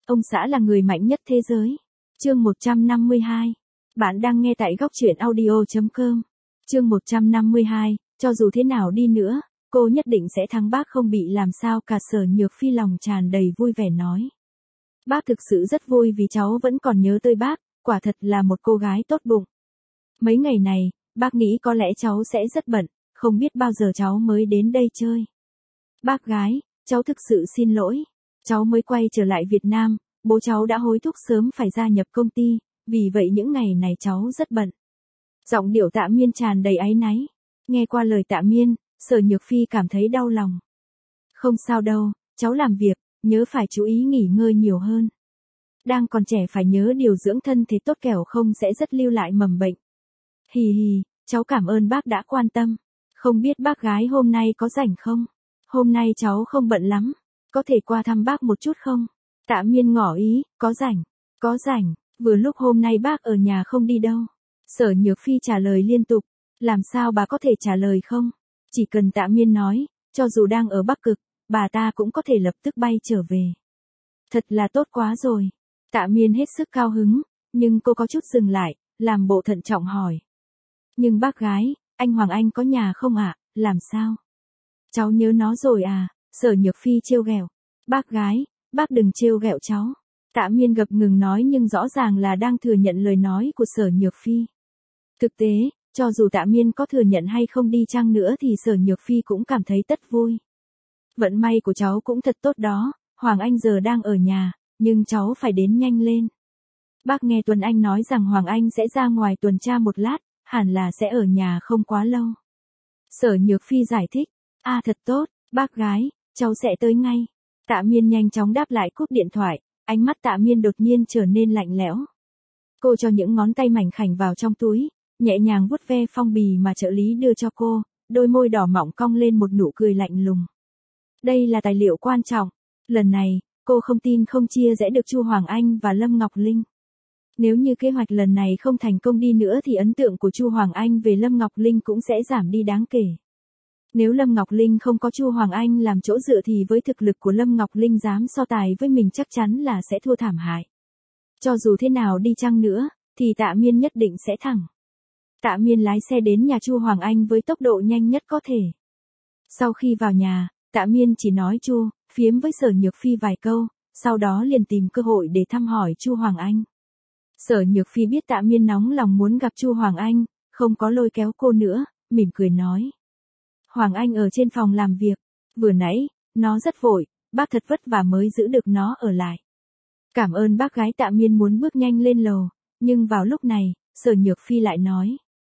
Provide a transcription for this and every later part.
Ông xã là người mạnh nhất thế giới. Chương 152. Bạn đang nghe tại góc truyện audio.com. Chương 152, cho dù thế nào đi nữa, cô nhất định sẽ thắng bác không bị làm sao cả. Sở Nhược Phi lòng tràn đầy vui vẻ nói. Bác thực sự rất vui vì cháu vẫn còn nhớ tới bác, quả thật là một cô gái tốt bụng. Mấy ngày này, bác nghĩ có lẽ cháu sẽ rất bận, không biết bao giờ cháu mới đến đây chơi. Bác gái, cháu thực sự xin lỗi. Cháu mới quay trở lại Việt Nam, bố cháu đã hối thúc sớm phải gia nhập công ty, vì vậy những ngày này cháu rất bận. Giọng điệu Tạ Miên tràn đầy áy náy. Nghe qua lời Tạ Miên, Sở Nhược Phi cảm thấy đau lòng. Không sao đâu, cháu làm việc, nhớ phải chú ý nghỉ ngơi nhiều hơn. Đang còn trẻ phải nhớ điều dưỡng thân thể tốt kẻo không sẽ rất lưu lại mầm bệnh. Hì hì, cháu cảm ơn bác đã quan tâm. Không biết bác gái hôm nay có rảnh không? Hôm nay cháu không bận lắm, có thể qua thăm bác một chút không? Tạ Miên ngỏ ý, có rảnh, vừa lúc hôm nay bác ở nhà không đi đâu. Sở Nhược Phi trả lời liên tục, làm sao bà có thể trả lời không? Chỉ cần Tạ Miên nói, cho dù đang ở Bắc Cực, bà ta cũng có thể lập tức bay trở về. Thật là tốt quá rồi. Tạ Miên hết sức cao hứng, nhưng cô có chút dừng lại, làm bộ thận trọng hỏi. Nhưng bác gái, anh Hoàng Anh có nhà không ạ? Làm sao? Cháu nhớ nó rồi à? Sở Nhược Phi trêu ghẹo. Bác gái, bác đừng trêu ghẹo cháu. Tạ Miên ngập ngừng nói nhưng rõ ràng là đang thừa nhận lời nói của Sở Nhược Phi. Thực tế, cho dù Tạ Miên có thừa nhận hay không đi chăng nữa thì Sở Nhược Phi cũng cảm thấy tất vui. Vận may của cháu cũng thật tốt đó, Hoàng Anh giờ đang ở nhà, nhưng cháu phải đến nhanh lên. Bác nghe Tuấn Anh nói rằng Hoàng Anh sẽ ra ngoài tuần tra một lát, hẳn là sẽ ở nhà không quá lâu. Sở Nhược Phi giải thích, thật tốt, bác gái, cháu sẽ tới ngay. Tạ Miên nhanh chóng đáp lại cúp điện thoại, ánh mắt Tạ Miên đột nhiên trở nên lạnh lẽo. Cô cho những ngón tay mảnh khảnh vào trong túi, nhẹ nhàng vuốt ve phong bì mà trợ lý đưa cho cô, đôi môi đỏ mọng cong lên một nụ cười lạnh lùng. Đây là tài liệu quan trọng, lần này, cô không tin không chia rẽ được Chu Hoàng Anh và Lâm Ngọc Linh. Nếu như kế hoạch lần này không thành công đi nữa thì ấn tượng của Chu Hoàng Anh về Lâm Ngọc Linh cũng sẽ giảm đi đáng kể. Nếu Lâm Ngọc Linh không có Chu Hoàng Anh làm chỗ dựa thì với thực lực của Lâm Ngọc Linh dám so tài với mình chắc chắn là sẽ thua thảm hại. Cho dù thế nào đi chăng nữa, thì Tạ Miên nhất định sẽ thắng. Tạ Miên lái xe đến nhà Chu Hoàng Anh với tốc độ nhanh nhất có thể. Sau khi vào nhà, Tạ Miên chỉ nói phiếm với Sở Nhược Phi vài câu, sau đó liền tìm cơ hội để thăm hỏi Chu Hoàng Anh. Sở Nhược Phi biết Tạ Miên nóng lòng muốn gặp Chu Hoàng Anh, không có lôi kéo cô nữa, mỉm cười nói. Hoàng Anh ở trên phòng làm việc, vừa nãy, nó rất vội, bác thật vất vả mới giữ được nó ở lại. Cảm ơn bác gái. Tạ Miên muốn bước nhanh lên lầu, nhưng vào lúc này, Sở Nhược Phi lại nói.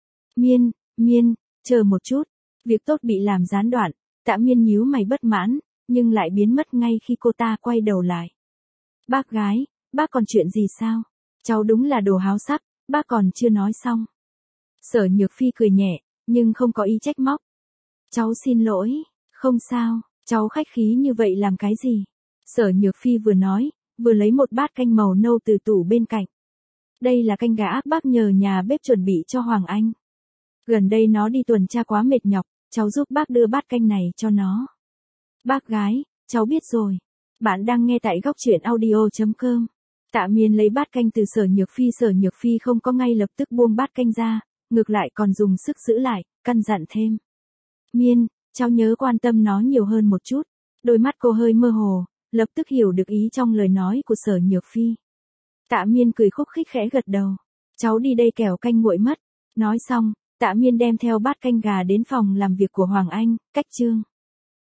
Miên, chờ một chút, việc tốt bị làm gián đoạn. Tạ Miên nhíu mày bất mãn, nhưng lại biến mất ngay khi cô ta quay đầu lại. Bác gái, bác còn chuyện gì sao? Cháu đúng là đồ háo sắc, bác còn chưa nói xong. Sở Nhược Phi cười nhẹ, nhưng không có ý trách móc. Cháu xin lỗi, không sao, cháu khách khí như vậy làm cái gì? Sở Nhược Phi vừa nói, vừa lấy một bát canh màu nâu từ tủ bên cạnh. Đây là canh gà ác bác nhờ nhà bếp chuẩn bị cho Hoàng Anh. Gần đây nó đi tuần tra quá mệt nhọc, cháu giúp bác đưa bát canh này cho nó. Bác gái, cháu biết rồi. Bạn đang nghe tại góc truyện audio.com. Tạ Miên lấy bát canh từ Sở Nhược Phi không có ngay lập tức buông bát canh ra, ngược lại còn dùng sức giữ lại, căn dặn thêm. Miên, cháu nhớ quan tâm nó nhiều hơn một chút. Đôi mắt cô hơi mơ hồ, lập tức hiểu được ý trong lời nói của Sở Nhược Phi. Tạ Miên cười khúc khích khẽ gật đầu. Cháu đi đây kẻo canh nguội mất. Nói xong, Tạ Miên đem theo bát canh gà đến phòng làm việc của Hoàng Anh, cách chương.